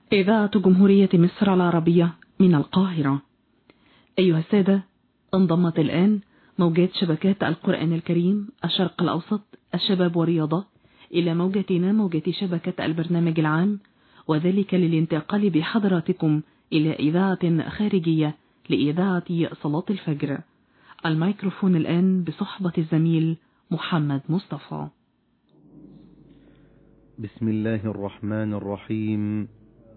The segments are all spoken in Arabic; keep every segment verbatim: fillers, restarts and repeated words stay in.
إذاعة جمهورية مصر العربية من القاهرة. أيها السادة، انضمت الآن موجات شبكات القرآن الكريم الشرق الأوسط الشباب والرياضة إلى موجتنا موجة شبكة البرنامج العام، وذلك للانتقال بحضراتكم إلى إذاعة خارجية لإذاعة صلاة الفجر. الميكروفون الآن بصحبة الزميل محمد مصطفى. بسم الله الرحمن الرحيم.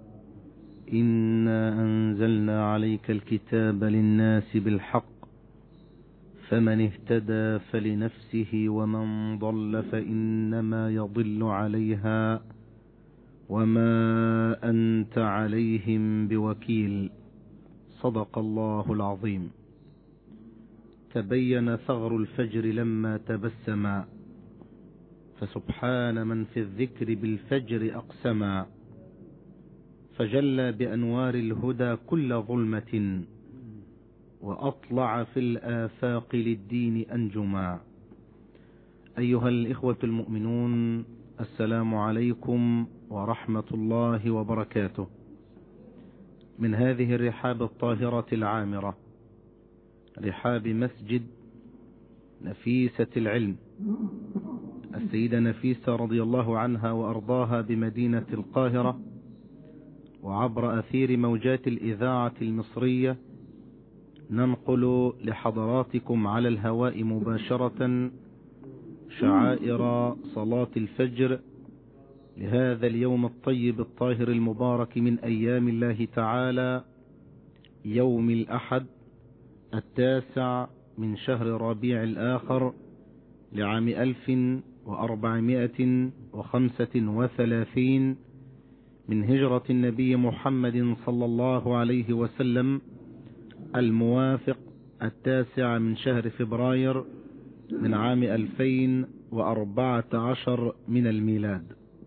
إنا أنزلنا عليك الكتاب للناس بالحق فمن اهتدى فلنفسه ومن ضل فإنما يضل عليها وما أنت عليهم بوكيل. صدق الله العظيم. تبين ثغر الفجر لما تبسما، فسبحان من في الذكر بالفجر أقسما، فجلى بأنوار الهدى كل ظلمة وأطلع في الآفاق للدين أنجما. أيها الإخوة المؤمنون، السلام عليكم ورحمة الله وبركاته. من هذه الرحاب الطاهرة العامرة، رحاب مسجد نفيسة العلم السيدة نفيسة رضي الله عنها وأرضاها بمدينة القاهرة، وعبر أثير موجات الإذاعة المصرية ننقل لحضراتكم على الهواء مباشرة شعائر صلاة الفجر لهذا اليوم الطيب الطاهر المبارك من أيام الله تعالى، يوم الأحد التاسع من شهر ربيع الآخر لعام ألف وأربعمائة وخمسة وثلاثين من هجرة النبي محمد صلى الله عليه وسلم، الموافق التاسع من شهر فبراير من عام ألفين وأربعة عشر من الميلاد.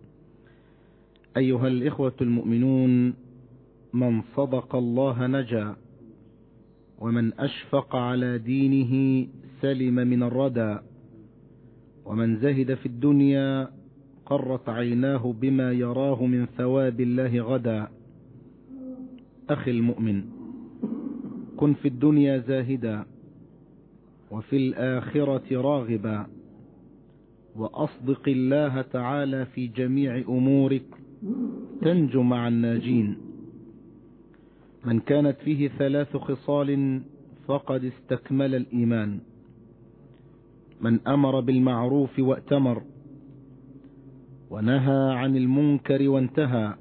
أيها الإخوة المؤمنون، من صدق الله نجا، ومن أشفق على دينه سلم من الردى، ومن زهد في الدنيا قرت عيناه بما يراه من ثواب الله غدا. أخي المؤمن، كن في الدنيا زاهدا وفي الآخرة راغبا، وأصدق الله تعالى في جميع أمورك تنجو مع الناجين. من كانت فيه ثلاث خصال فقد استكمل الإيمان: من أمر بالمعروف وأتمر، ونهى عن المنكر وانتهى،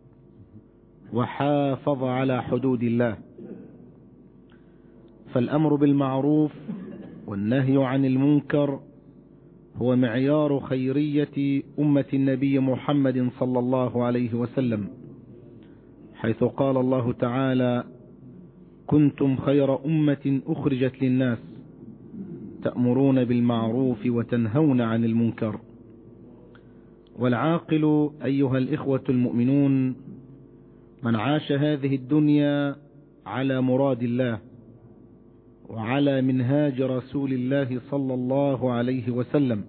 وحافظ على حدود الله. فالأمر بالمعروف والنهي عن المنكر هو معيار خيرية أمة النبي محمد صلى الله عليه وسلم، حيث قال الله تعالى: كنتم خير أمة أخرجت للناس تأمرون بالمعروف وتنهون عن المنكر. والعاقل أيها الإخوة المؤمنون من عاش هذه الدنيا على مراد الله وعلى منهاج رسول الله صلى الله عليه وسلم،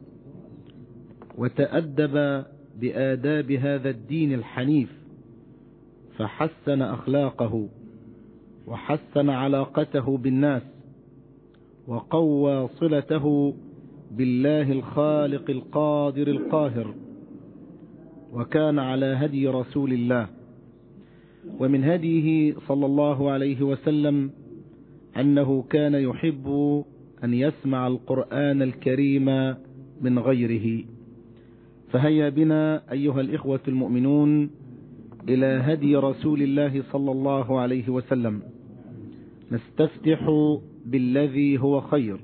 وتأدب بآداب هذا الدين الحنيف، فحسن أخلاقه وحسن علاقته بالناس، وقوى صلته بالله الخالق القادر القاهر، وكان على هدي رسول الله. ومن هديه صلى الله عليه وسلم أنه كان يحب أن يسمع القرآن الكريم من غيره. فهيا بنا أيها الإخوة المؤمنون إلى هدي رسول الله صلى الله عليه وسلم، نستفتح بالذي هو خير،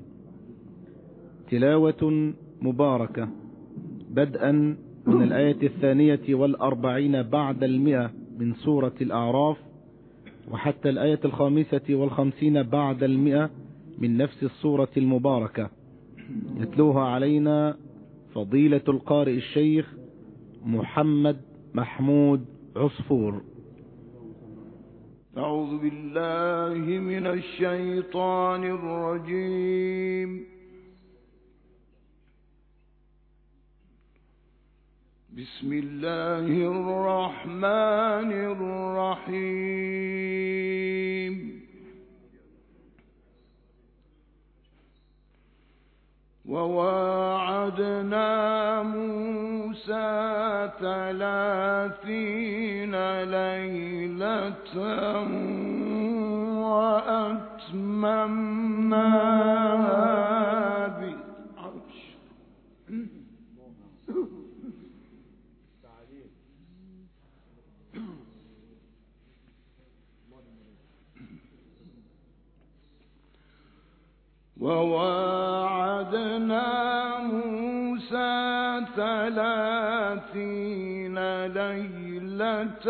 تلاوة مباركة بدءا من الآية الثانية والأربعين بعد المئة من سورة الأعراف، وحتى الآية الخامسة والخمسين بعد المئة من نفس السورة المباركة، يتلوها علينا فضيلة القارئ الشيخ محمد محمود عصفور. أعوذ بالله من الشيطان الرجيم. بسم الله الرحمن الرحيم وواعدنا موسى ثلاثين ليلة وأتممناها بعشر وواعدنا موسى ثلاثين ليلة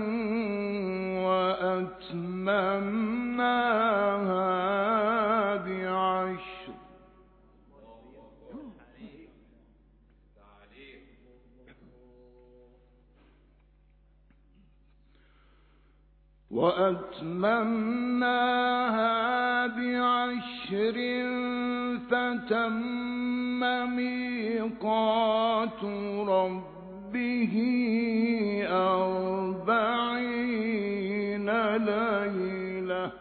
وأتممناها بعشر وأتممناها بعشر فتم ميقات ربه أربعين ليلة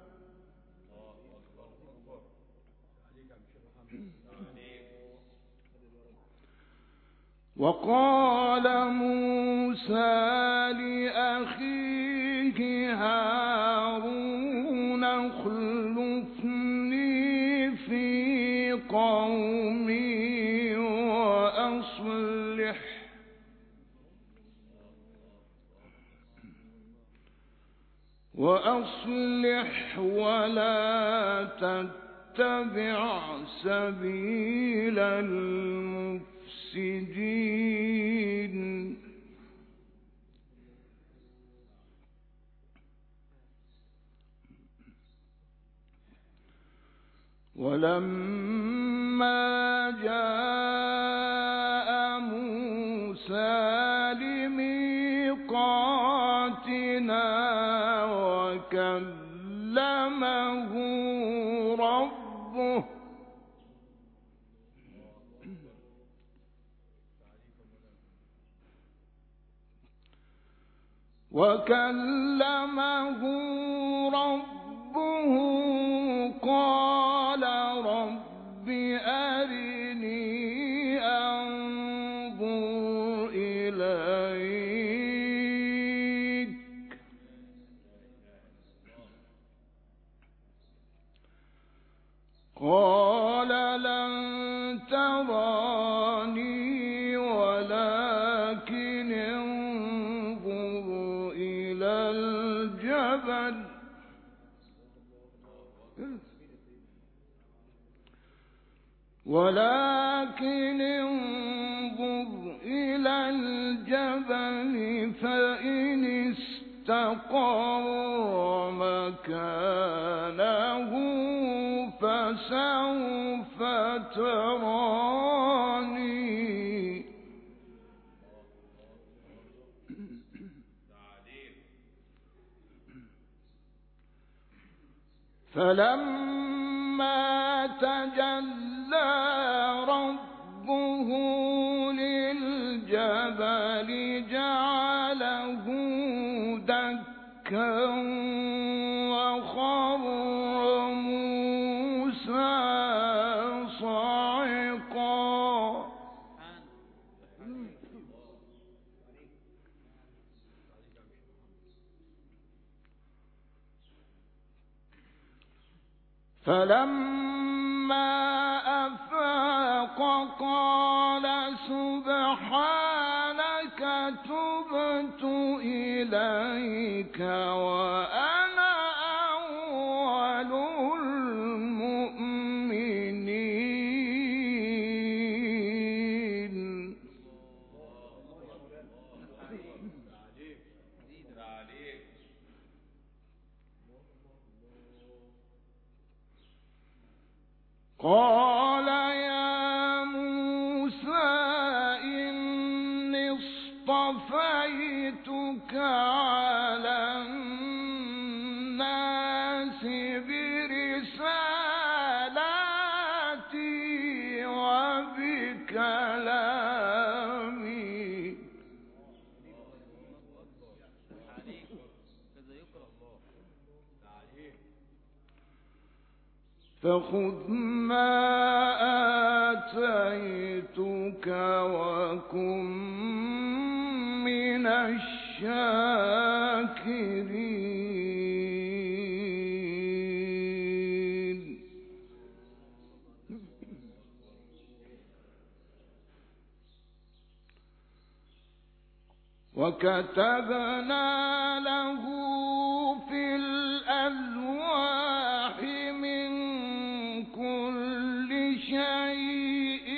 وقال موسى لأخيه هارون اخلفني في قومي وأصلح وأصلح ولا تتبع سبيل المفسدين ولما جاء موسى لميقاتنا وكلمه ربه وكلمه ربه قال رب أرني أنظر إليك قال لن تراني ولكن انظر إلى الجبل ولكن انظر إلى الجبل فإن استقر مكانه فسوف تراني فلما تجلى ربه للجبل جعله دكا وخر موسى صعقا فلما أفاق قال سبحانك تبت إليك وأنا أول المؤمنين قال يا موسى إني اصطفيتك على الناس برسالاتي وبكلامي فخذ ما آتيتك وكن من الشاكرين. وكتبنا له في الألواح من كل شيء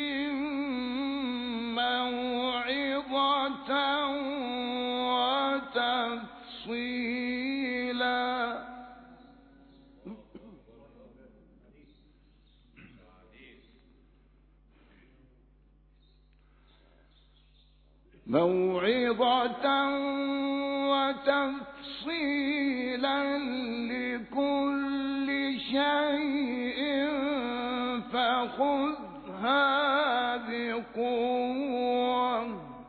موعظة وتفصيلا موعظة وتفصيلا لكل شيء فخذها بقوة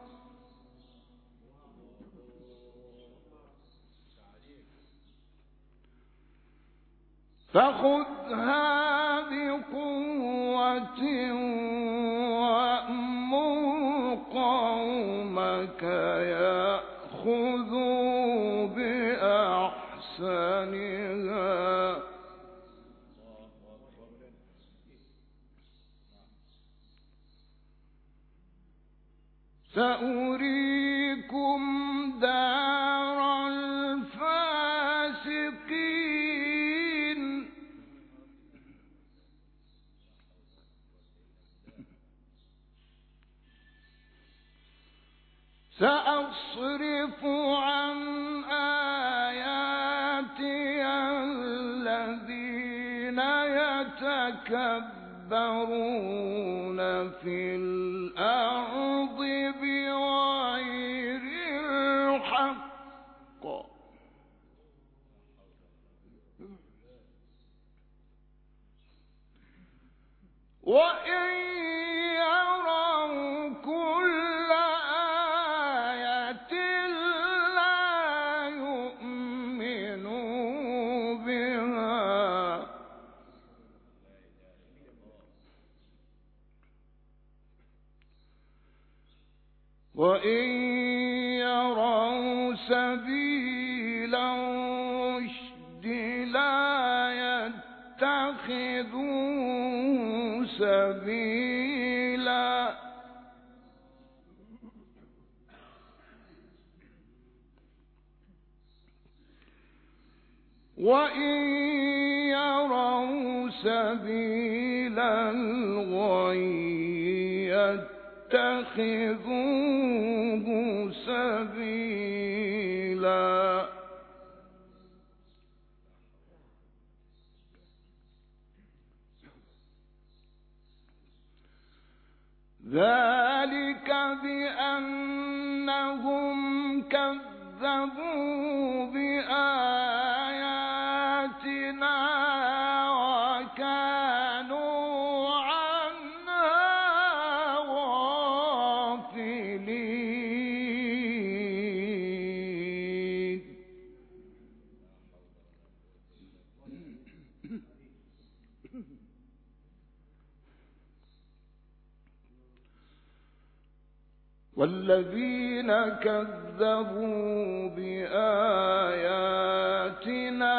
فخذها بقوة وأمر قومك يأخذوا بأحسنها سأريكم دار الفاسقين. سأصرف عن آياتي الذين يتكبرون في الأرض بغير الحق وإن يروا كل آية لا يؤمنوا بها وإن يروا سبيل الرشد لا يتخذوه سبيلا وإن يروا سبيل الغي يتخذوه سبيلا ذلك بأنهم كذبوا بآياتنا وكانوا عنها غافلين. والذين كذبوا بآياتنا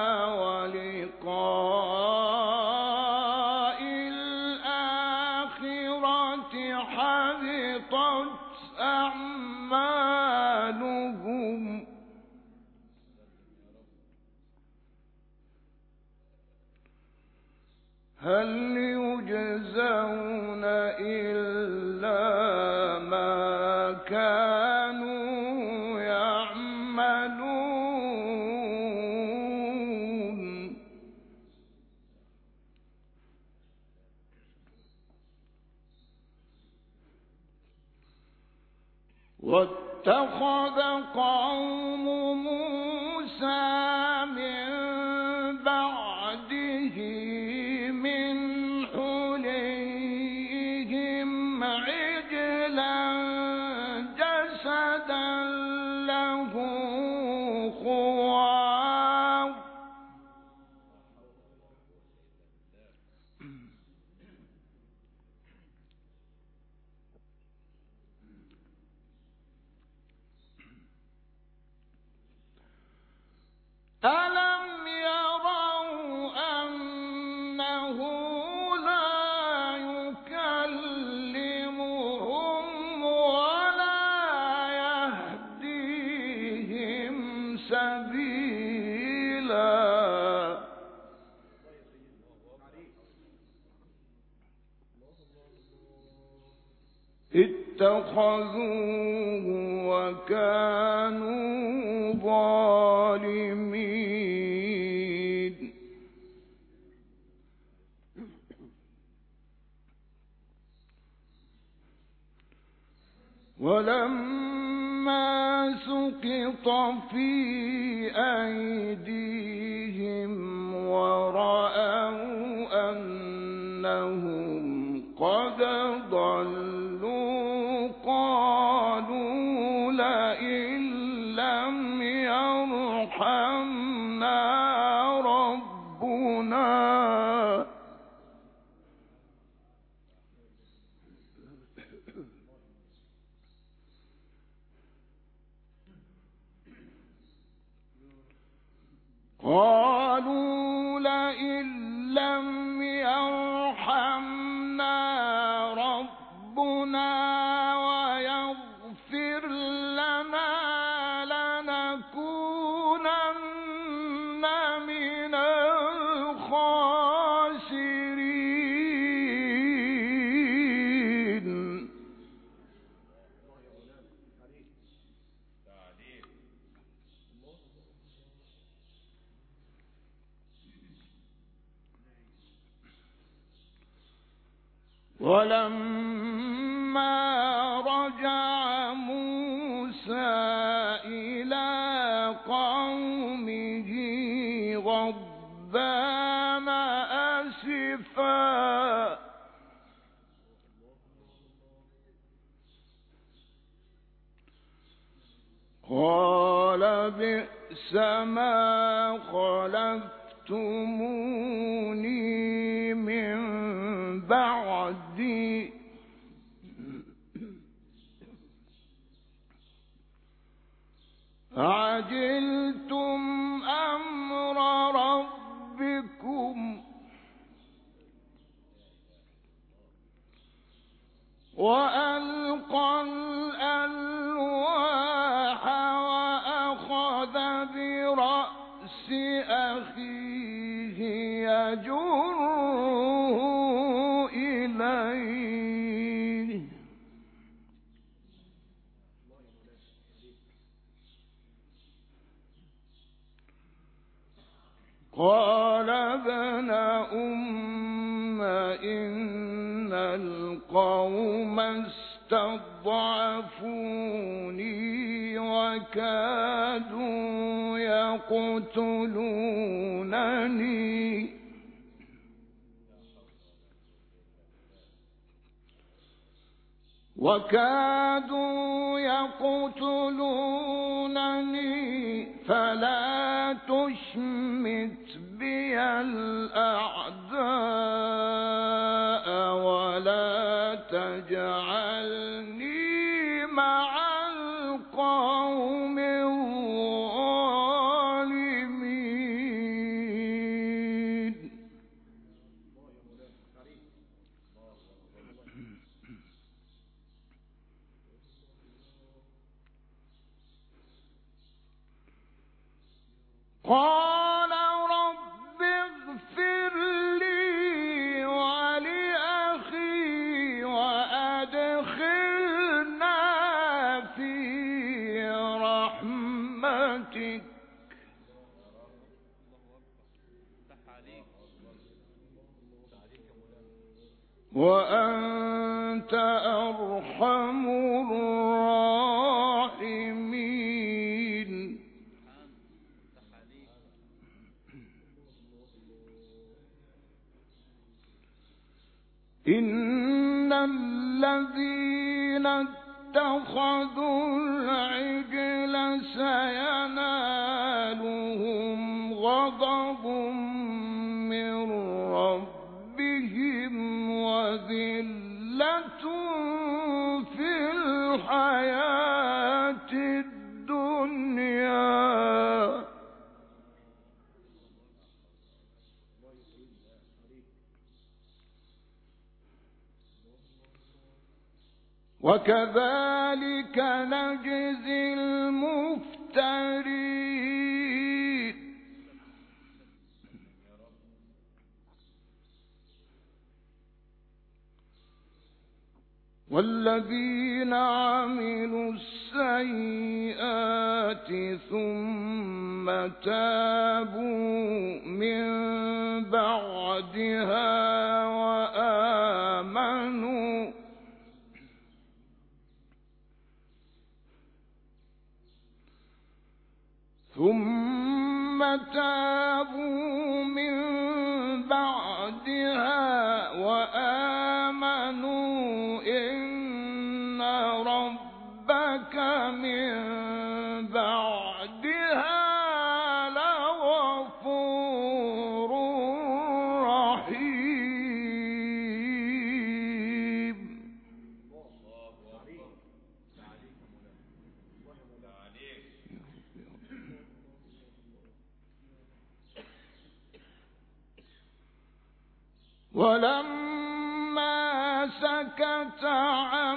ولقاء الآخرة حبطت أعمالهم هل يجزون إلا ما كانوا يعملون واتخذ قوم موسى من بعده من حليهم عجلا جسدا له خوار اتخذوه وكانوا ظالمين ولما سقط في أيديهم ورأوا أنهم قد ضلوا قالوا لئن لم يرحمنا ربنا قالوا لئن لم يرحمنا ربنا ويغفر لنا لنكونن من الخاسرين ولما رجع موسى إلى قومه غضبان آسفا قال بئس ما خلفتموني من بعدي عجلتم أمر ربكم وألقى الألواح وأخذ برأس أخيه يجره إليه قال ابن أم إن القوم استضعفوني وكادوا يقتلونني وكادوا يقتلونني فلا تشمت بي الأعداء ولا تجعلني مع القوم الظالمين قال رب اغفر لي ولأخي وأدخلنا في رحمتك وأنت أرحم الراحمين إن الذين اتخذوا العجل سينالهم غضب من ربهم وذلة في الحياة الدنيا وكذلك نجزي المفترين والذين عملوا السيئات ثم تابوا من بعدها وآمنوا ثم تابوا من بعدها وآمنوا إن ربك من بعدها لغفور رحيم. ولما سكت عن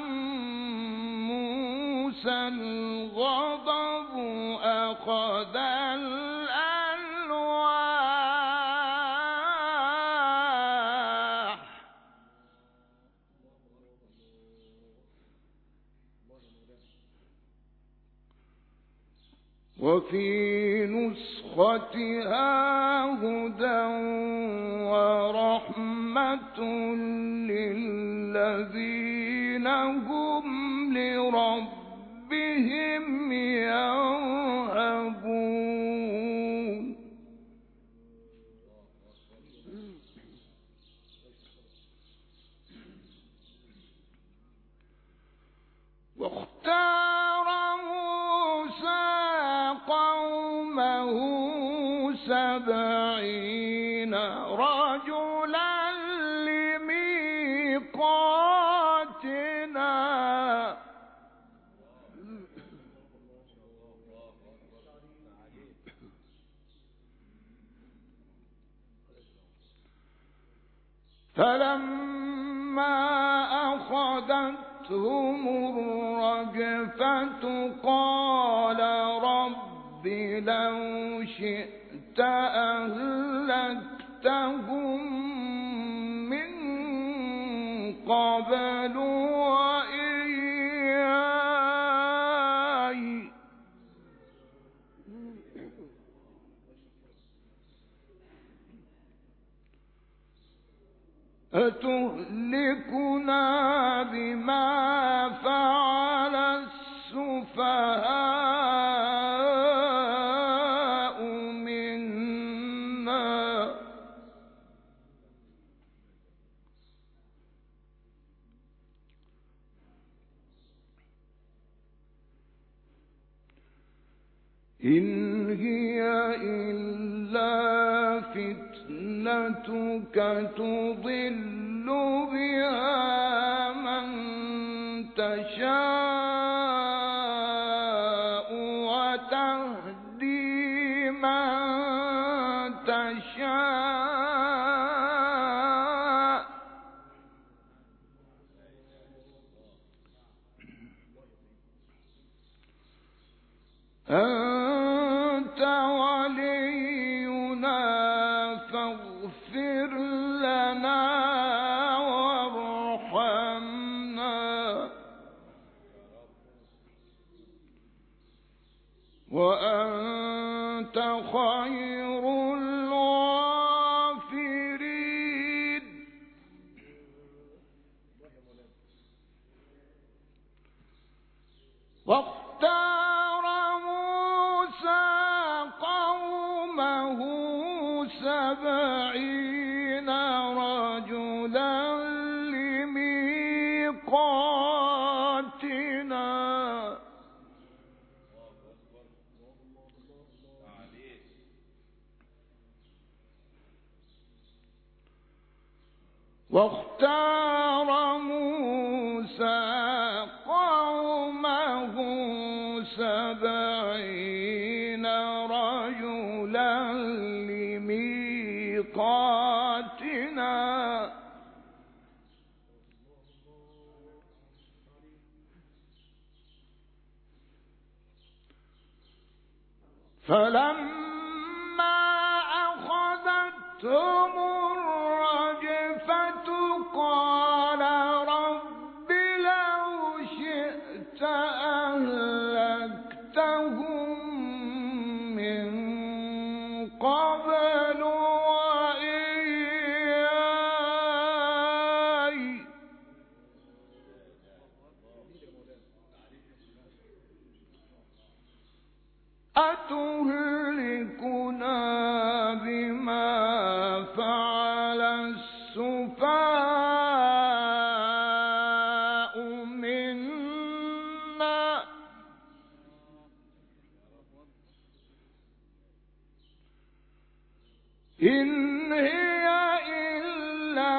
موسى الغضب أخذ الألواح وفي نسختها هدى ورحمة للذين هم لربهم يرهبون. واختار موسى قومه سبعين رجلا لميقاتنا فلما أخذتهم الرجفة قال رب لو شئت أهلكتهم من قبل وإياي أتهلكنا بما فعل السفهاء منا إن هي إلا فتنتك تضل بها من تشاء وتهدي من تشاء أنت ولينا فاغفر لنا وارحمنا وأنت خير الغافرين. واختار موسى قومه سبعين رجلا لميقاتنا واختار موسى قومه سبعين رجلا لميقاتنا فلما أخذتهم الرجفة قال رب لو أتهلكنا بما فعل السفهاء منا إن هي إلا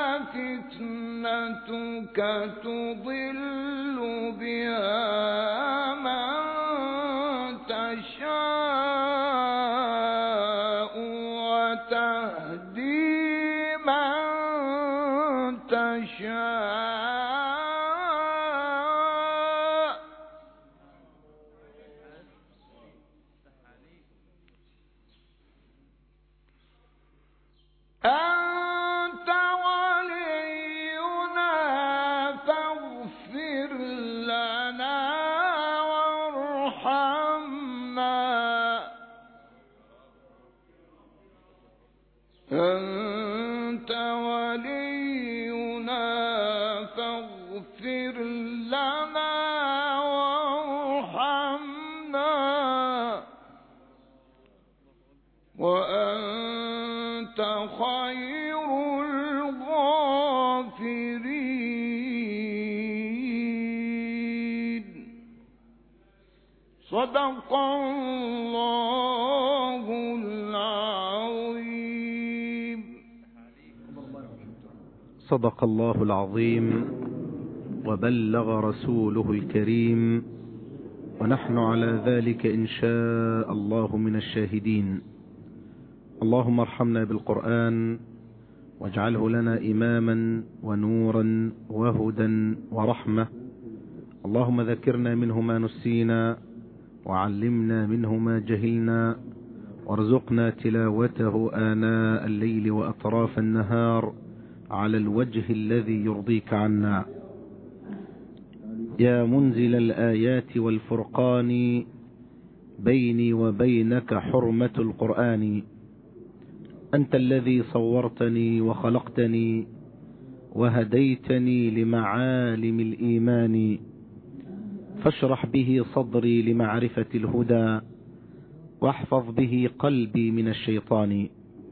فتنتك تضل بها من تشاء وتهدي من تشاء أنت ولينا فاغفر لنا وارحمنا أنت ولينا فاغفر لنا وارحمنا وأنت خير الغافرين. صدق الله العظيم. صدق الله العظيم وبلغ رسوله الكريم، ونحن على ذلك إن شاء الله من الشاهدين. اللهم ارحمنا بالقرآن واجعله لنا إماما ونورا وهدى ورحمة. اللهم ذكرنا منه ما نسينا وعلمنا منه ما جهلنا، وارزقنا تلاوته آناء الليل وأطراف النهار على الوجه الذي يرضيك عنا. يا منزل الآيات والفرقان، بيني وبينك حرمة القرآن. أنت الذي صورتني وخلقتني وهديتني لمعالم الإيمان، فاشرح به صدري لمعرفة الهدى، واحفظ به قلبي من الشيطان.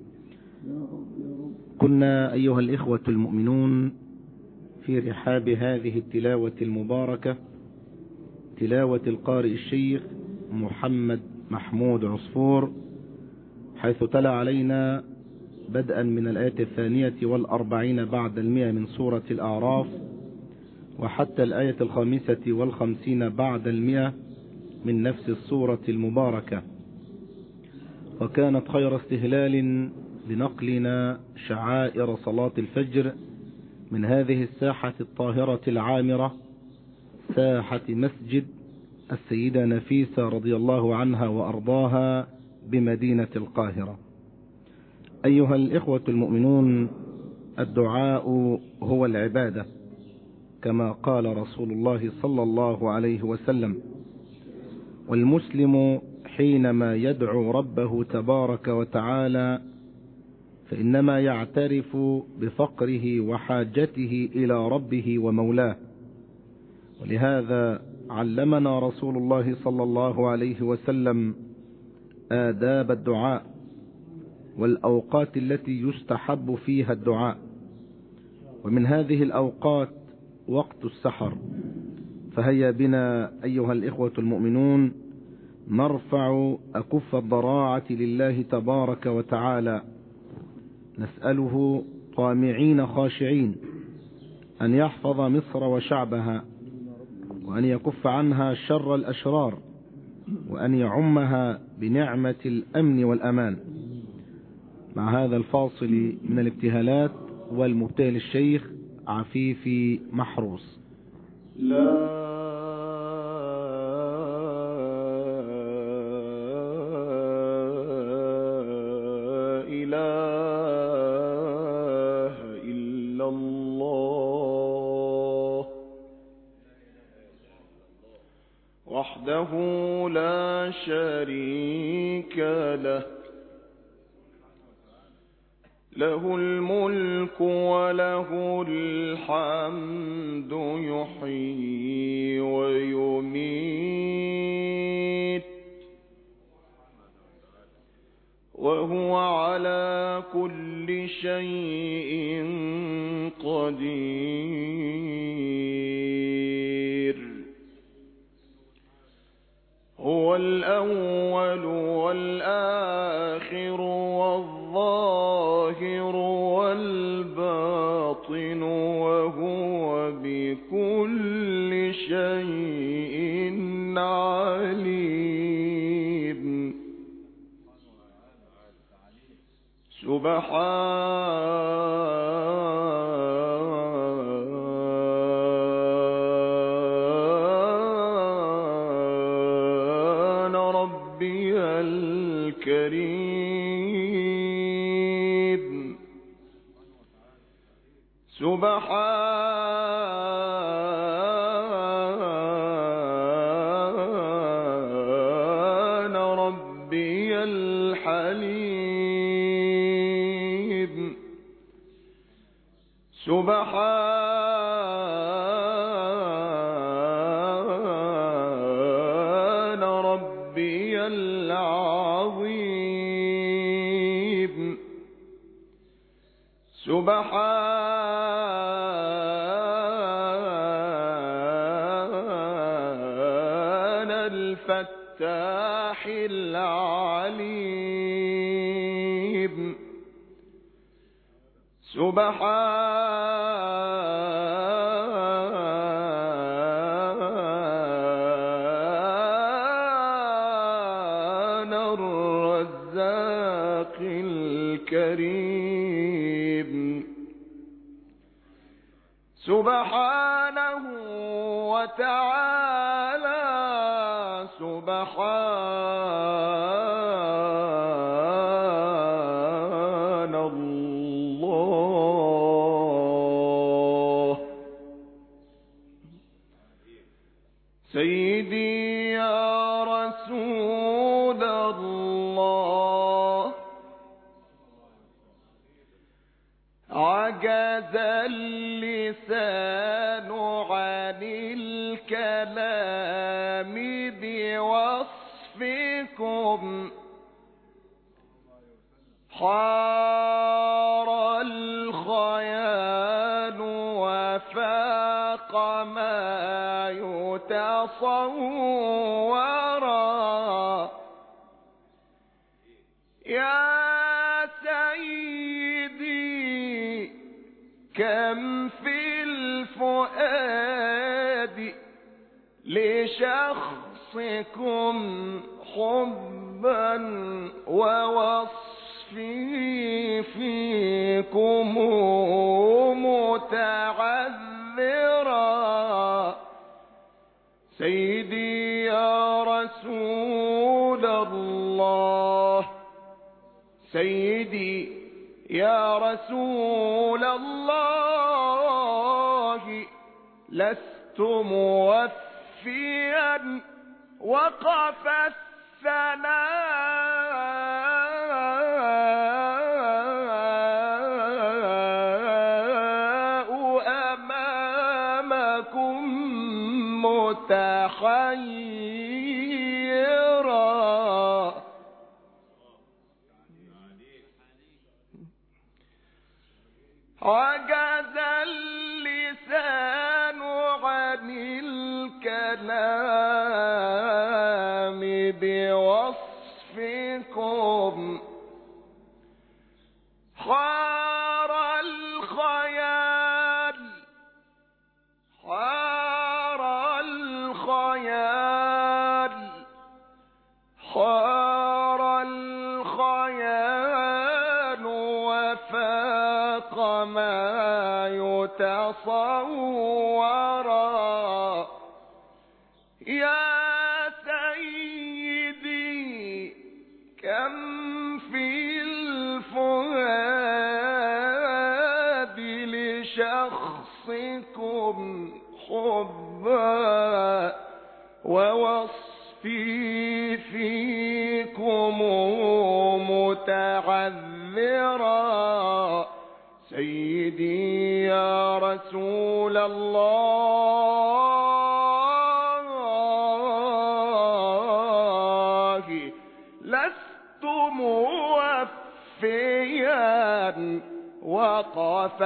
كنا أيها الإخوة المؤمنون في رحاب هذه التلاوة المباركة، تلاوة القارئ الشيخ محمد محمود عصفور، حيث تلا علينا بدءا من الآية الثانية والأربعين بعد المئة من سورة الأعراف، وحتى الآية الخامسة والخمسين بعد المئة من نفس السورة المباركة. وكانت خير استهلال لنقلنا شعائر صلاة الفجر من هذه الساحة الطاهرة العامرة، ساحة مسجد السيدة نفيسة رضي الله عنها وأرضاها بمدينة القاهرة. أيها الإخوة المؤمنون، الدعاء هو العبادة، كما قال رسول الله صلى الله عليه وسلم. والمسلم حينما يدعو ربه تبارك وتعالى فإنما يعترف بفقره وحاجته إلى ربه ومولاه. ولهذا علمنا رسول الله صلى الله عليه وسلم آداب الدعاء والأوقات التي يستحب فيها الدعاء. ومن هذه الأوقات وقت السحر. فهيا بنا أيها الإخوة المؤمنون نرفع أكف الضراعة لله تبارك وتعالى، نسأله طامعين خاشعين أن يحفظ مصر وشعبها، وأن يكف عنها شر الأشرار، وأن يعمها بنعمة الأمن والأمان. مع هذا الفاصل من الابتهالات، والمبتهل الشيخ عفيفي محروس. لا وحده لا شريك له، له الملك وله الحمد، يحيي ويميت، وهو على كل شيء قدير. هو الأول والآخر والظاهر والباطن وهو بكل شيء عليم. سبحان ربي الكريم. سبحان ربي الحليم. سبحان ربي العظيم. سبحان الفتاح العليم. سبحان الرزاق الكريم. سبحانه وتعالى. سبحان الله. سيدي يا رسول الله، عجز اللسان عن الكلام بوصفكم، حار الخيال وفاق ما يتصور. يا سيدي كم في الفؤاد لشخصكم حبا ووصفي فيكم متعذرا. سيدي يا رسول الله، سيدي يا رسول الله، لست موفيا وقف الثناء أمامكم متحيرا. عجز اللسان عن الكلام بوصفكم، حار الخيال، حار الخيال، حار الخيال وفاق ما يتصور. يا سيدي كم في الفؤاد لشخصكم حبا ووصفي فيكم متعذرا. سيدي يا رسول الله، لست موفيا وقف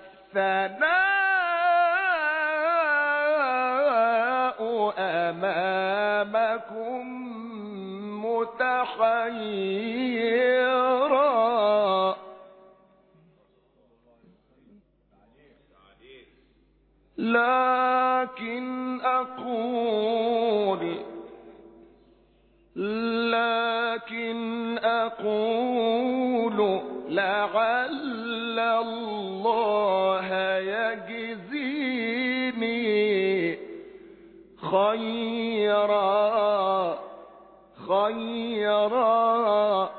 الثناء أمامكم متحيرا. لكن أقول لكن أقول لعل الله يجزيني خيرا خيرا.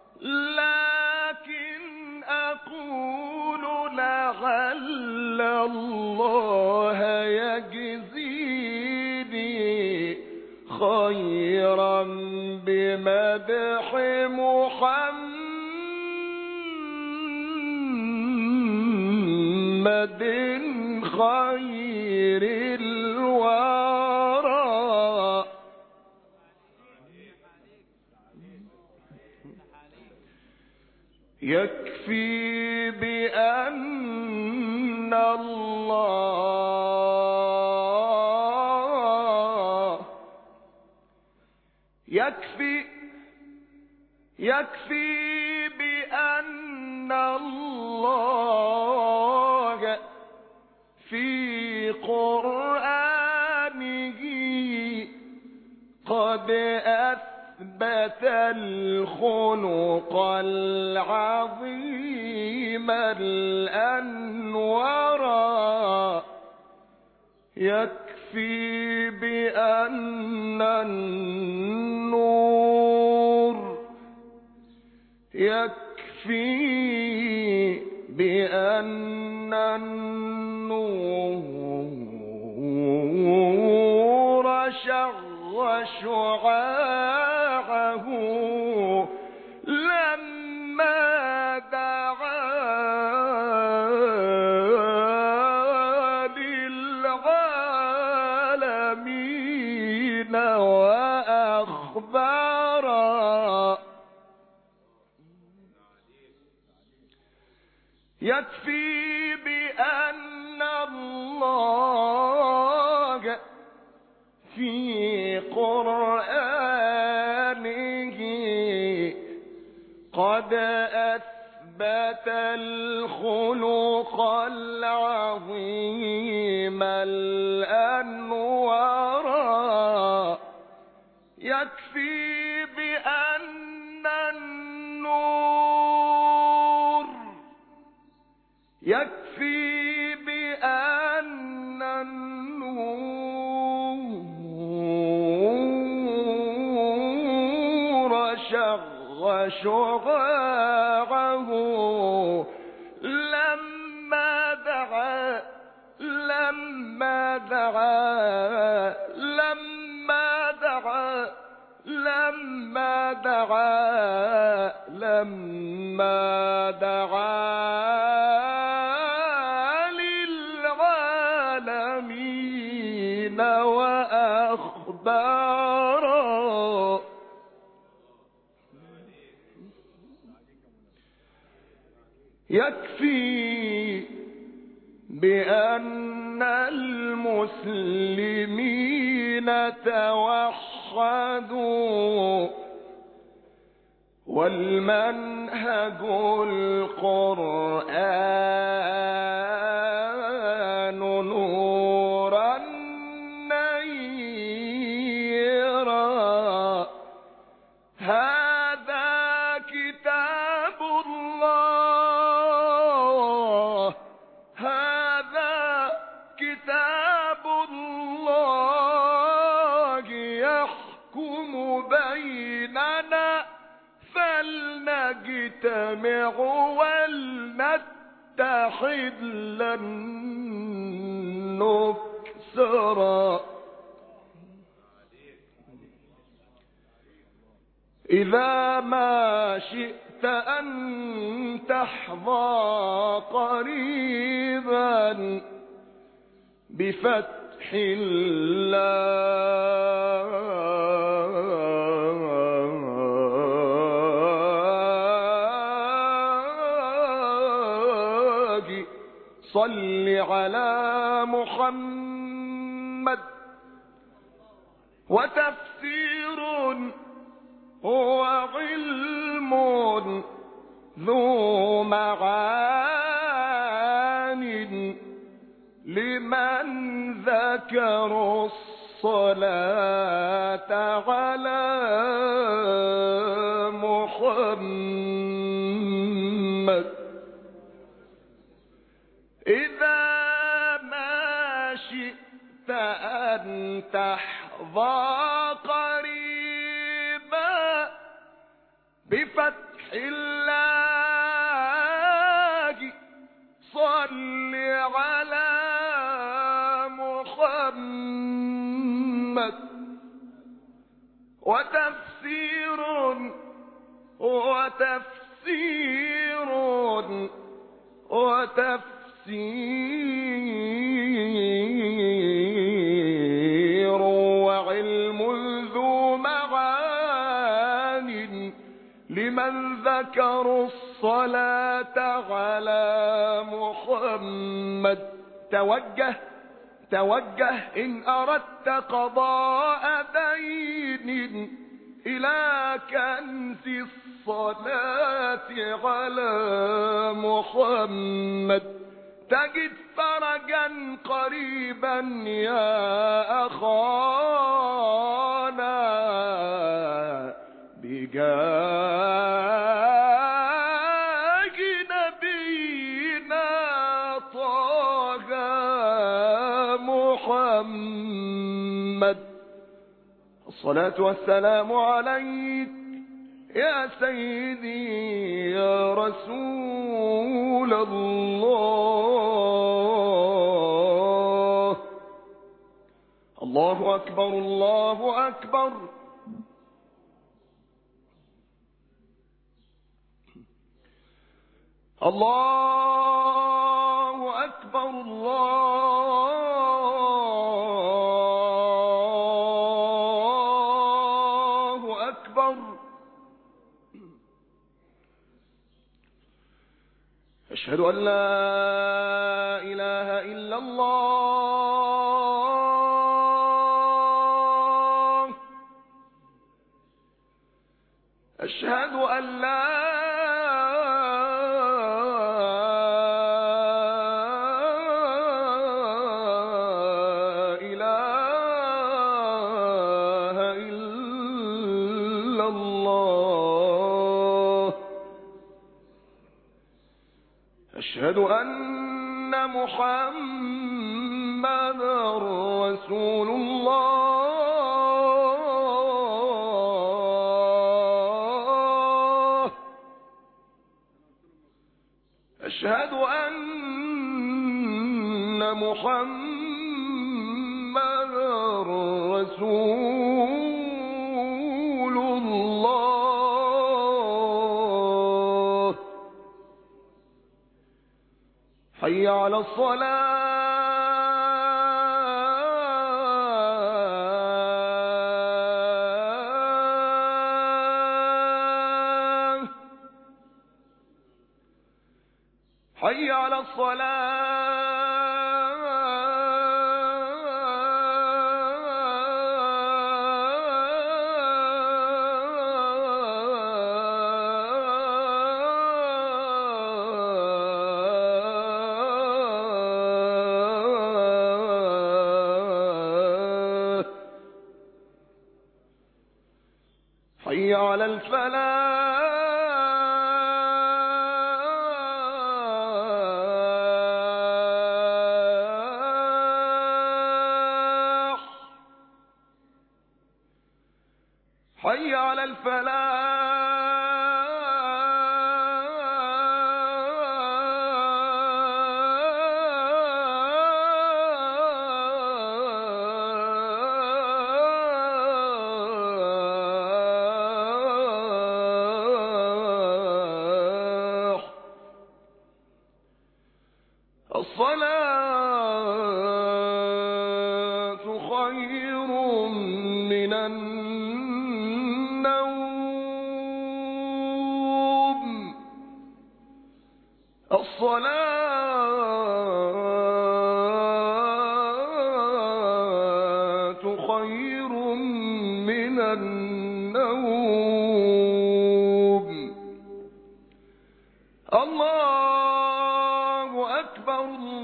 لكن أقول لعل الله يجزيني خيرا بمدح محمد خير الورى. يكفي بأن الله يكفي يكفي بأن الله في قرآنه قد أثبت الخلق العظيم الأنورا. يكفي بأن النور يكفي بأن النور شغ شعاعه لما دعا للعالمين وأخبارا. يكفي بأن الله في قرآنه قد أثبت الخلق العظيم الأنورا. يكفي بأن النور يكفي بأن النور شغ شعاعه لما دعا لما دعا لما دعا لما دعا لما دعا للعالمين وأخبارا. يكفي بأن المسلمين توحدوا والمنهج القرآن نورا نيرا. هذا كتاب الله هذا كتاب الله يحكم بيننا فلنجتمع ولنتحد لن نكسر. إذا ما شئت أن تحظى قريبا بفتح الله صل على محمد. وتفسير هو علم ذو معان لمن ذكروا الصلاة على محمد. إذا ما شئت أن تحظى قريبا بفتح الله صل على محمد. وتفسير وتفسير وتفسير وعلم ذو معان لمن ذكروا الصلاة على محمد. توجه توجه إن أردت قضاء دين إلى كنز الصلاة على محمد. تجد فرجا قريبا يا أخانا بجاه نبينا طه محمد. الصلاة والسلام عليك يا سيدي يا رسول الله. الله أكبر الله أكبر. الله أكبر الله أكبر. أشهد أن لا إله إلا الله. أشهد أن لا إله إلا الله. أشهد أن محمدا رسول الله. أشهد أن محمدا رسول الله. حي على الصلاة. حي على الصلاة. حي على الفلاح. حي على الفلاح. الصلاة خير من النوم. الصلاة النوم. الله أكبر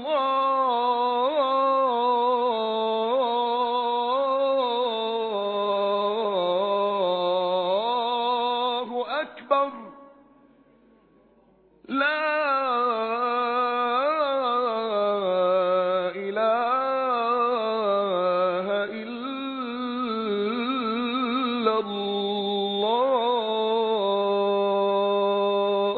الله أكبر لا إله إلا الله.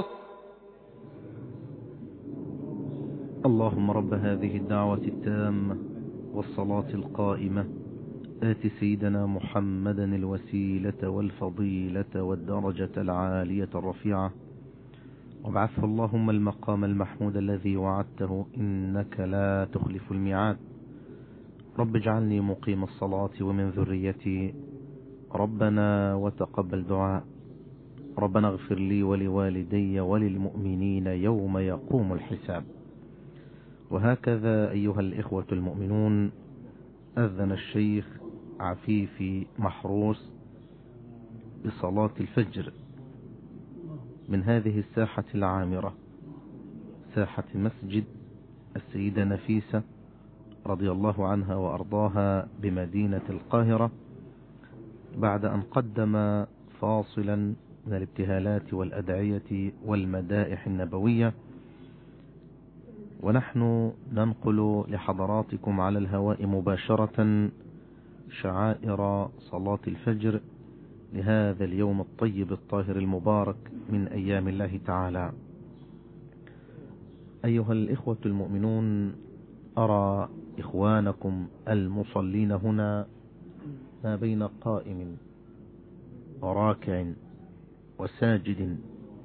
اللهم رب هذه الدعوة التامة والصلاة القائمة آت سيدنا محمدا الوسيلة والفضيلة والدرجة العالية الرفيعة وابعثه اللهم المقام المحمود الذي وعدته إنك لا تخلف الميعاد. رب اجعلني مقيم الصلاة ومن ذريتي ربنا وتقبل دعاء. ربنا اغفر لي ولوالدي وللمؤمنين يوم يقوم الحساب. وهكذا أيها الإخوة المؤمنون أذن الشيخ عفيفي محروس بصلاة الفجر من هذه الساحة العامرة، ساحة مسجد السيدة نفيسة رضي الله عنها وأرضاها بمدينة القاهرة، بعد أن قدم فاصلا من الابتهالات والأدعية والمدائح النبوية. ونحن ننقل لحضراتكم على الهواء مباشرة شعائر صلاة الفجر لهذا اليوم الطيب الطاهر المبارك من أيام الله تعالى. أيها الإخوة المؤمنون، أرى إخوانكم المصلين هنا ما بين قائم وراكع وساجد،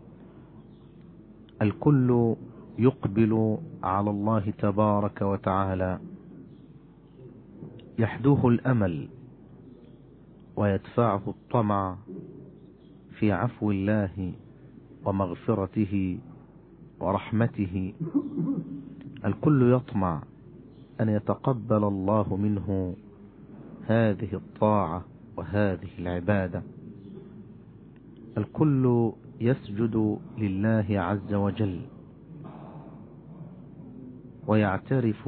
الكل يقبل على الله تبارك وتعالى، يحدوه الأمل ويدفعه الطمع في عفو الله ومغفرته ورحمته. الكل يطمع أن يتقبل الله منه هذه الطاعة وهذه العبادة. الكل يسجد لله عز وجل ويعترف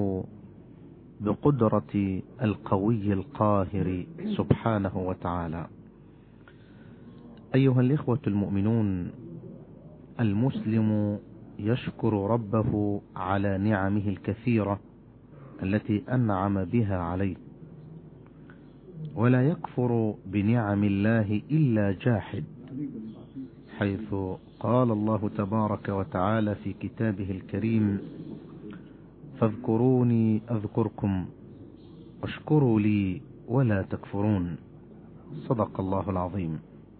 بقدرة القوي القاهر سبحانه وتعالى. أيها الإخوة المؤمنون، المسلم يشكر ربه على نعمه الكثيرة التي أنعم بها عليه، ولا يكفر بنعم الله إلا جاحد، حيث قال الله تبارك وتعالى في كتابه الكريم: فاذكروني أذكركم واشكروا لي ولا تكفرون. صدق الله العظيم.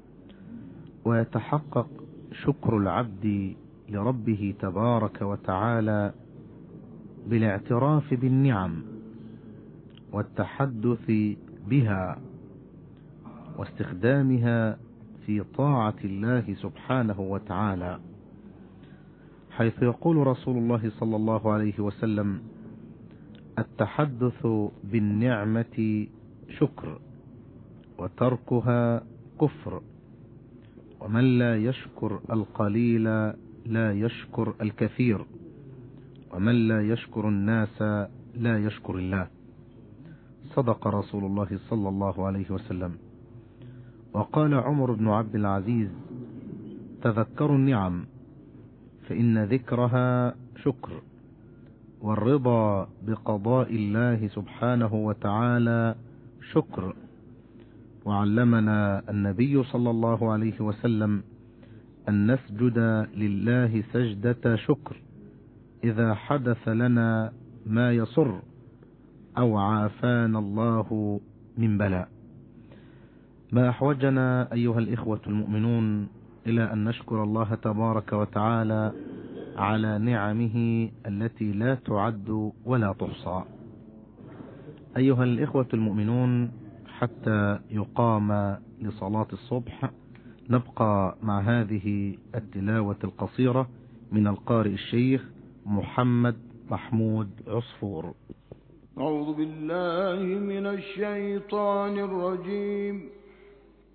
ويتحقق شكر العبد لربه تبارك وتعالى بالاعتراف بالنعم والتحدث بها واستخدامها في طاعة الله سبحانه وتعالى، حيث يقول رسول الله صلى الله عليه وسلم: التحدث بالنعمة شكر وتركها كفر، ومن لا يشكر القليل لا يشكر الكثير، ومن لا يشكر الناس لا يشكر الله. صدق رسول الله صلى الله عليه وسلم. وقال عمر بن عبد العزيز: تذكروا النعم فإن ذكرها شكر، والرضا بقضاء الله سبحانه وتعالى شكر. وعلمنا النبي صلى الله عليه وسلم أن نسجد لله سجدة شكر إذا حدث لنا ما يسر أو عافانا الله من بلاء. ما أحوجنا أيها الإخوة المؤمنون إلى أن نشكر الله تبارك وتعالى على نعمه التي لا تعد ولا تحصى. أيها الإخوة المؤمنون، حتى يقام لصلاة الصبح نبقى مع هذه التلاوة القصيرة من القارئ الشيخ محمد محمود عصفور. أعوذ بالله من الشيطان الرجيم.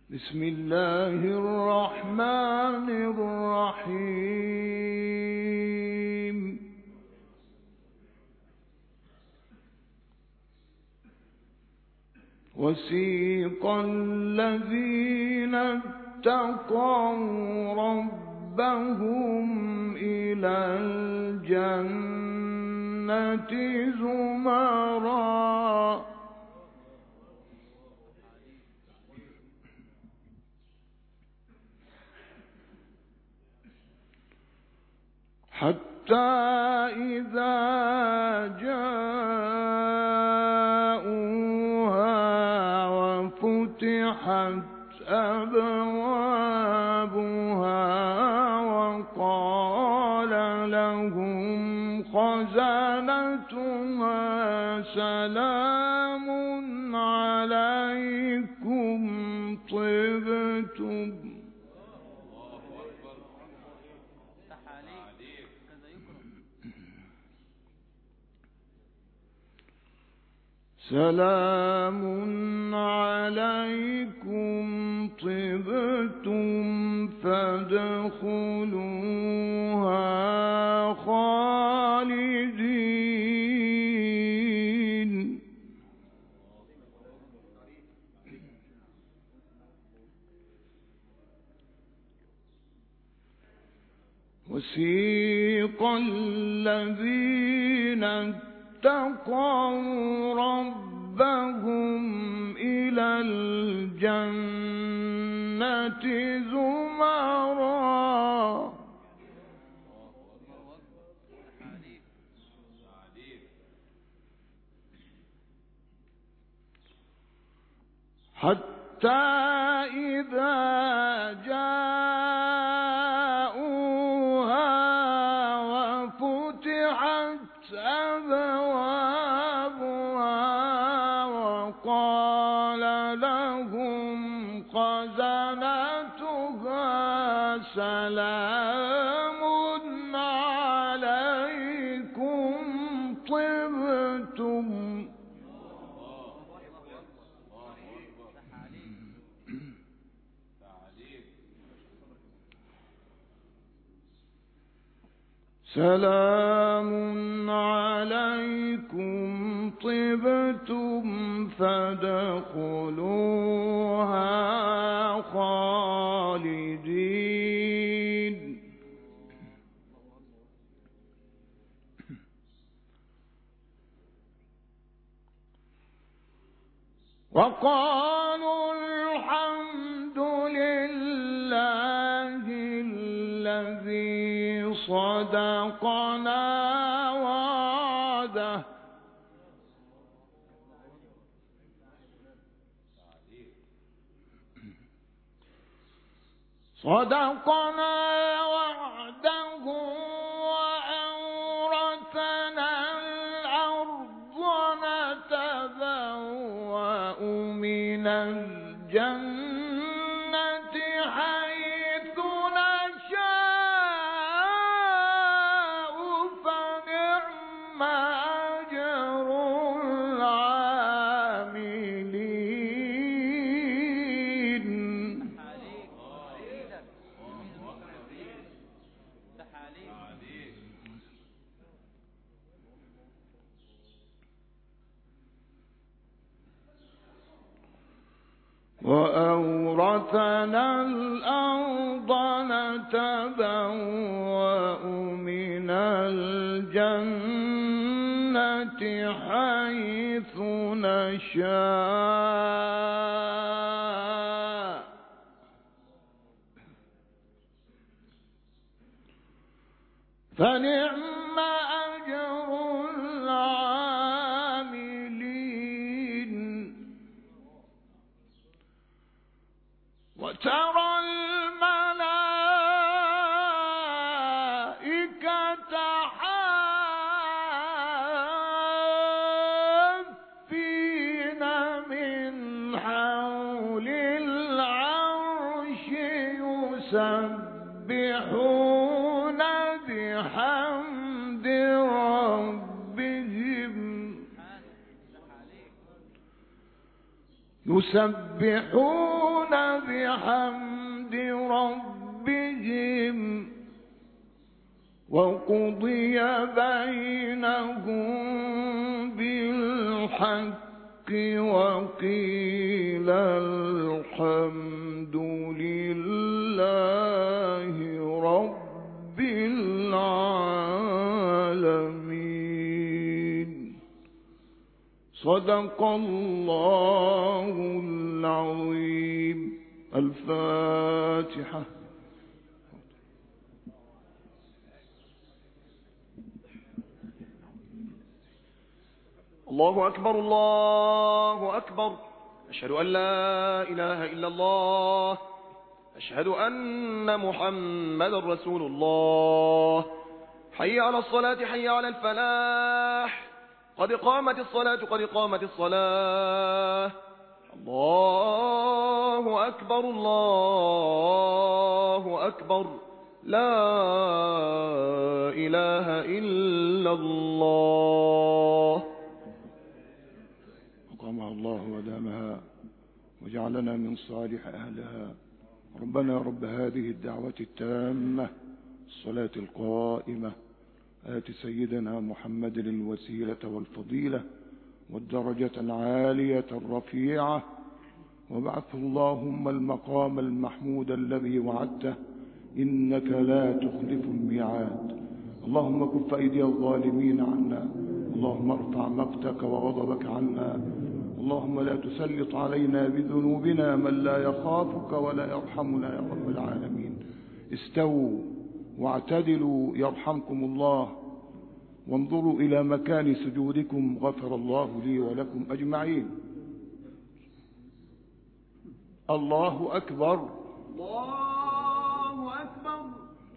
بسم الله الرحمن الرحيم وسيق الذين اتقوا ربهم إلى الجنة زمرا حتى إذا جاءوها وفتحت أبوابها وقال لهم خزنتها سلام عليكم طبتم سلام عليكم طبتم فادخلوها خالدين وسيق الذين اتقوا ربهم إلى الجنة زمرا حتى إذا جاءوها وفتحت أبوابها وقال لهم خزنتها سلام عليكم طبتم سلام عليكم طبتم فادخلوها خالدين وقالوا الحمد لله الذي صدقنا وعده صدقنا وعده وأورثنا الأرض نتبوأ من الجنة حيث نشاء فنعم أجر العاملين وأورثنا الأرض نتبوأ من الجنة حيث نشاء فنعم أجر العاملين وترى الملائكة حافين من حول العرش يسبحون بحمد ربهم يسبحون بحمد ربهم وقضي بينهم بالحق وقيل الحمد لله رب العالمين. صدق الله العظيم. الفاتحة. الله أكبر الله أكبر. أشهد أن لا إله إلا الله. أشهد أن محمد رسول الله. حي على الصلاة حي على الفلاح. قد قامت الصلاة قد قامت الصلاة. الله أكبر الله أكبر. لا إله إلا الله. أقامها الله ودامها وجعلنا من صالح أهلها. ربنا رب هذه الدعوة التامة الصلاة القائمة آت سيدنا محمد الوسيلة والفضيلة والدرجة العالية الرفيعة وابعثه اللهم المقام المحمود الذي وعدته إنك لا تخلف الميعاد. اللهم كف أيدي الظالمين عنا. اللهم ارفع مقتك وغضبك عنا. اللهم لا تسلط علينا بذنوبنا من لا يخافك ولا يرحمنا يا رب العالمين. استووا واعتدلوا يرحمكم الله وانظروا إلى مكان سجودكم. غفر الله لي ولكم أجمعين. الله أكبر الله أكبر.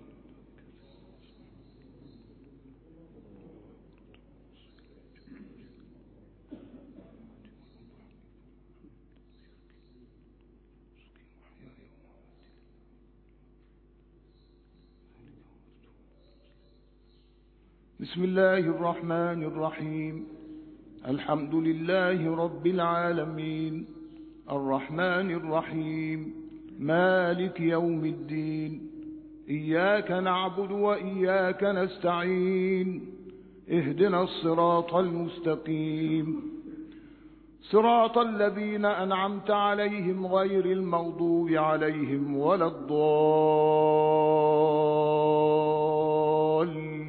بسم الله الرحمن الرحيم. الحمد لله رب العالمين الرحمن الرحيم مالك يوم الدين. إياك نعبد وإياك نستعين. اهدنا الصراط المستقيم صراط الذين أنعمت عليهم غير المغضوب عليهم ولا الضالين.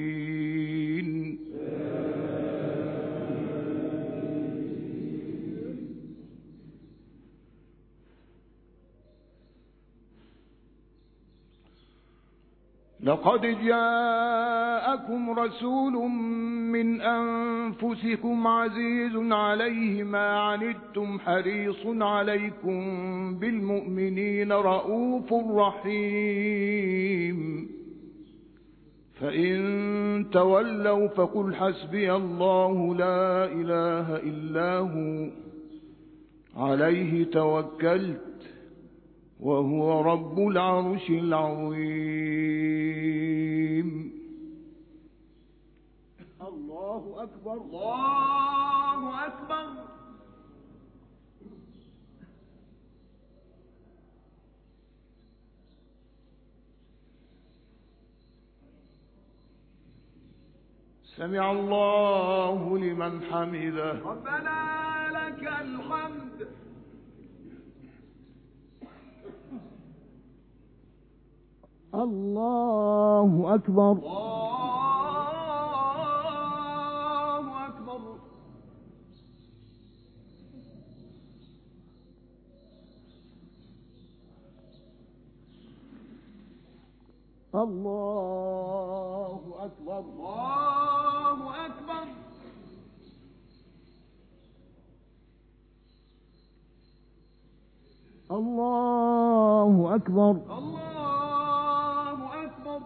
لقد جاءكم رسول من أنفسكم عزيز عليه ما عنتم حريص عليكم بالمؤمنين رؤوف رحيم. فإن تولوا فقل حسبي الله لا إله إلا هو عليه توكلت وهو رب العرش العظيم. الله أكبر الله أكبر. سمع الله لمن حمده. ربنا لك الحمد. الله أكبر الله أكبر. الله أكبر الله أكبر. الله أكبر الله أكبر.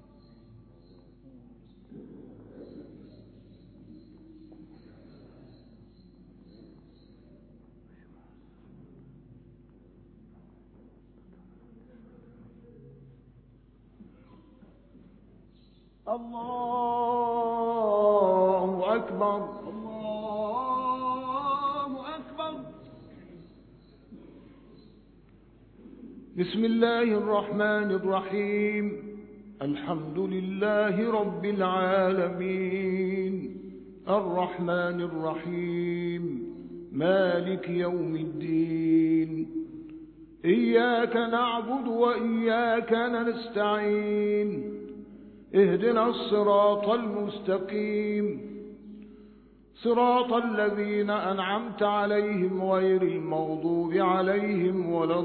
الله أكبر الله أكبر. بسم الله الرحمن الرحيم الحمد لله رب العالمين الرحمن الرحيم مالك يوم الدين إياك نعبد وإياك نستعين اهدنا الصراط المستقيم صراط الذين أنعمت عليهم غير المغضوب عليهم ولا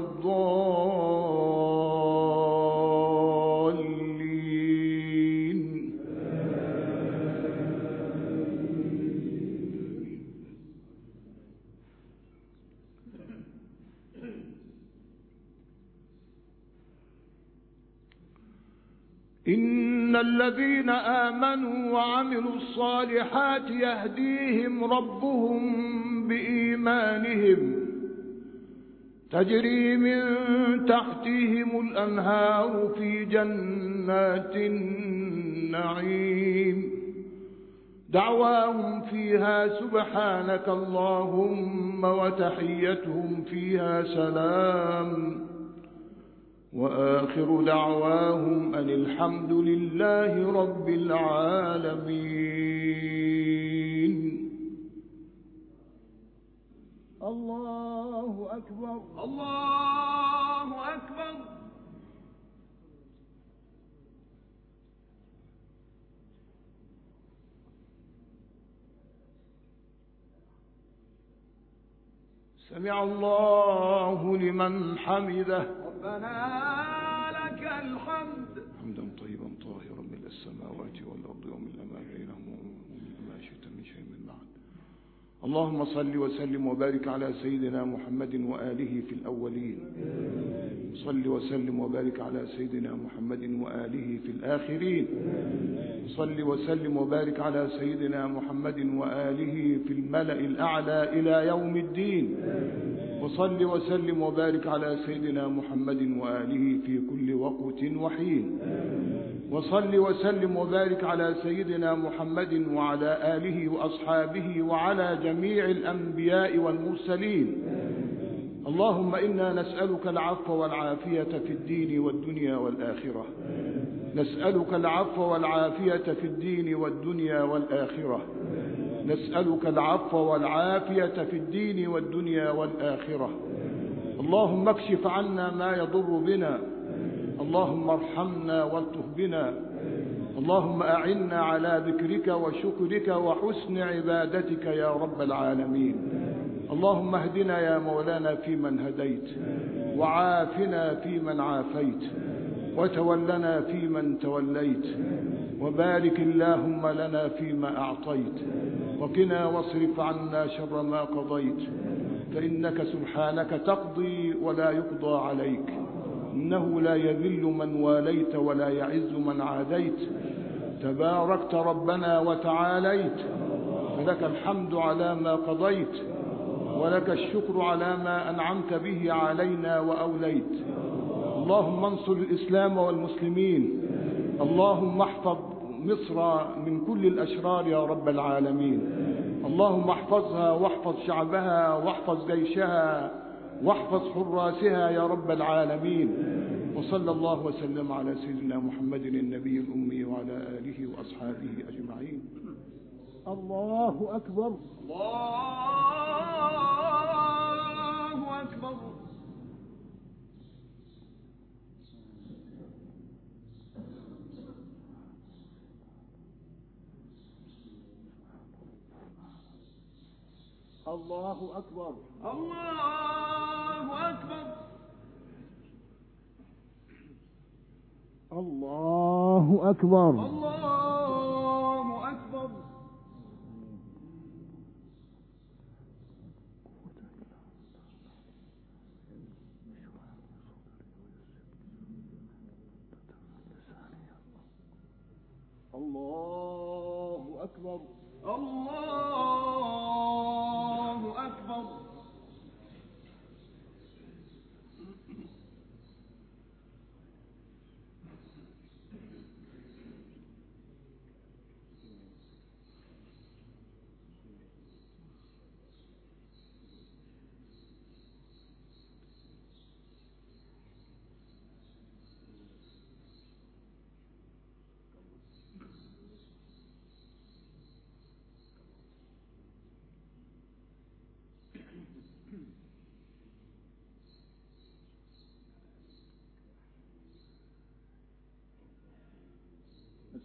الضالين إن الذين آمنوا وعملوا الصالحات يهديهم ربهم بإيمانهم تجري من تحتهم الأنهار في جنات النعيم دعواهم فيها سبحانك اللهم وتحيتهم فيها سلام وآخر دعواهم أن الحمد لله رب العالمين. الله أكبر الله أكبر. سمع الله لمن حمده ربنا لك الحمد حمدا طيبا طاهرا من السماوات والأرض ومن ما بينهما ومن ما شئت من شيء من بعد. اللهم صل وسلم وبارك على سيدنا محمد وآله في الأولين صل وسلم وبارك على سيدنا محمد وآله في الآخرين صل وسلم وبارك على سيدنا محمد وآله في الملأ الأعلى إلى يوم الدين وصل وسلم وبارك على سيدنا محمد وآله في كل وقت وحين وصل وسلم وبارك على سيدنا محمد وعلى آله وأصحابه وعلى جميع الأنبياء والمرسلين. اللهم إنا نسألك العفو والعافية في الدين والدنيا والآخرة نسألك العفو والعافية في الدين والدنيا والآخرة نسألك العفو والعافية في الدين والدنيا والآخرة. اللهم اكشف عنا ما يضر بنا اللهم ارحمنا والطف بنا اللهم أعنا على ذكرك وشكرك وحسن عبادتك يا رب العالمين. اللهم اهدنا يا مولانا فيمن هديت وعافنا فيمن عافيت وتولنا فيمن توليت وبارك اللهم لنا فيما أعطيت وقنا واصرف عنا شر ما قضيت فإنك سبحانك تقضي ولا يقضى عليك إنه لا يذل من واليت ولا يعز من عاديت تباركت ربنا وتعاليت فلك الحمد على ما قضيت ولك الشكر على ما أنعمت به علينا وأوليت. اللهم انصر الإسلام والمسلمين اللهم احفظ مصر من كل الأشرار يا رب العالمين. اللهم احفظها واحفظ شعبها واحفظ جيشها واحفظ حراسها يا رب العالمين. وصلى الله وسلم على سيدنا محمد النبي الأمي وعلى آله وأصحابه أجمعين. الله أكبر الله أكبر. الله أكبر الله أكبر. الله أكبر الله أكبر. الله أكبر الله أكبر.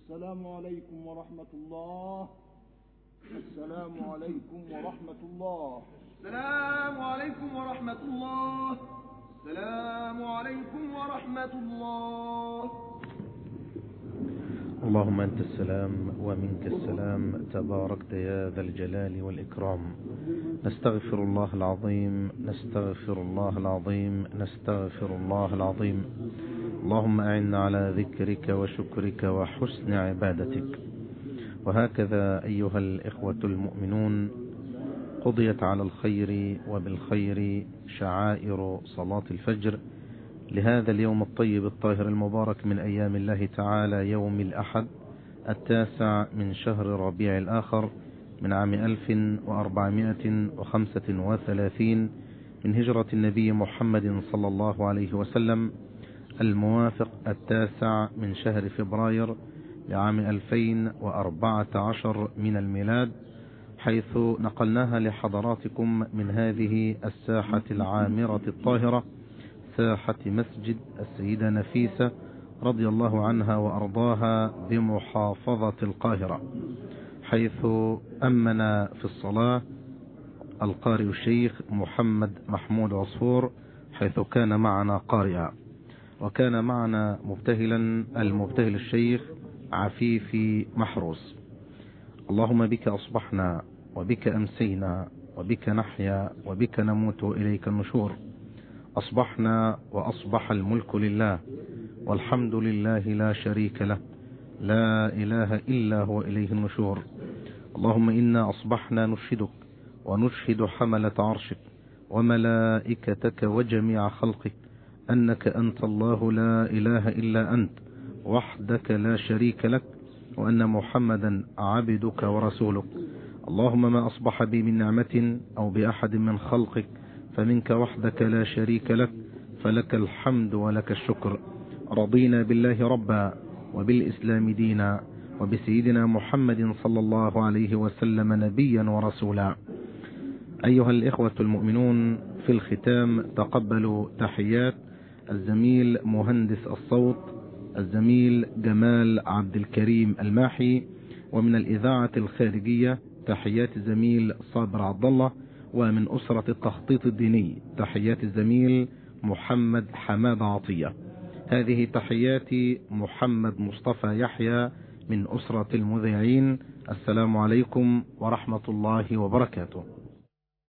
السلام عليكم ورحمة الله. السلام عليكم ورحمة الله. السلام عليكم ورحمة الله. السلام عليكم ورحمة الله. اللهم أنت السلام ومنك السلام، تباركت يا ذا الجلال والإكرام. نستغفر الله العظيم، نستغفر الله العظيم، نستغفر الله العظيم. اللهم أعنا على ذكرك وشكرك وحسن عبادتك. وهكذا أيها الإخوة المؤمنون، قضيت على الخير وبالخير شعائر صلاة الفجر لهذا اليوم الطيب الطاهر المبارك من أيام الله تعالى، يوم الأحد التاسع من شهر ربيع الآخر من عام ألف وأربعمائة وخمسة وثلاثين من هجرة النبي محمد صلى الله عليه وسلم، الموافق التاسع من شهر فبراير لعام ألفين وأربعة عشر من الميلاد، حيث نقلناها لحضراتكم من هذه الساحة العامرة الطاهرة، ساحة مسجد السيدة نفيسة رضي الله عنها وأرضاها بمحافظة القاهرة، حيث أمن في الصلاة القارئ الشيخ محمد محمود عصفور، حيث كان معنا قارئا، وكان معنا مبتهلا المبتهل الشيخ عفيفي محروس. اللهم بك أصبحنا وبك أمسينا وبك نحيا وبك نموت وإليك النشور. أصبحنا وأصبح الملك لله والحمد لله لا شريك له، لا إله إلا هو إليه النشور. اللهم إنا أصبحنا نشهدك ونشهد حملة عرشك وملائكتك وجميع خلقك أنك أنت الله لا إله إلا أنت وحدك لا شريك لك، وأن محمدا عبدك ورسولك. اللهم ما أصبح بي من نعمة أو بأحد من خلقك فمنك وحدك لا شريك لك، فلك الحمد ولك الشكر. رضينا بالله ربا وبالإسلام دينا وبسيدنا محمد صلى الله عليه وسلم نبيا ورسولا. أيها الإخوة المؤمنون، في الختام تقبلوا تحيات الزميل مهندس الصوت الزميل جمال عبد الكريم الماحي، ومن الإذاعة الخارجية تحيات الزميل صابر عبد الله، ومن أسرة التخطيط الديني تحيات الزميل محمد حماد عطية. هذه تحيات محمد مصطفى يحيى من أسرة المذيعين. السلام عليكم ورحمة الله وبركاته.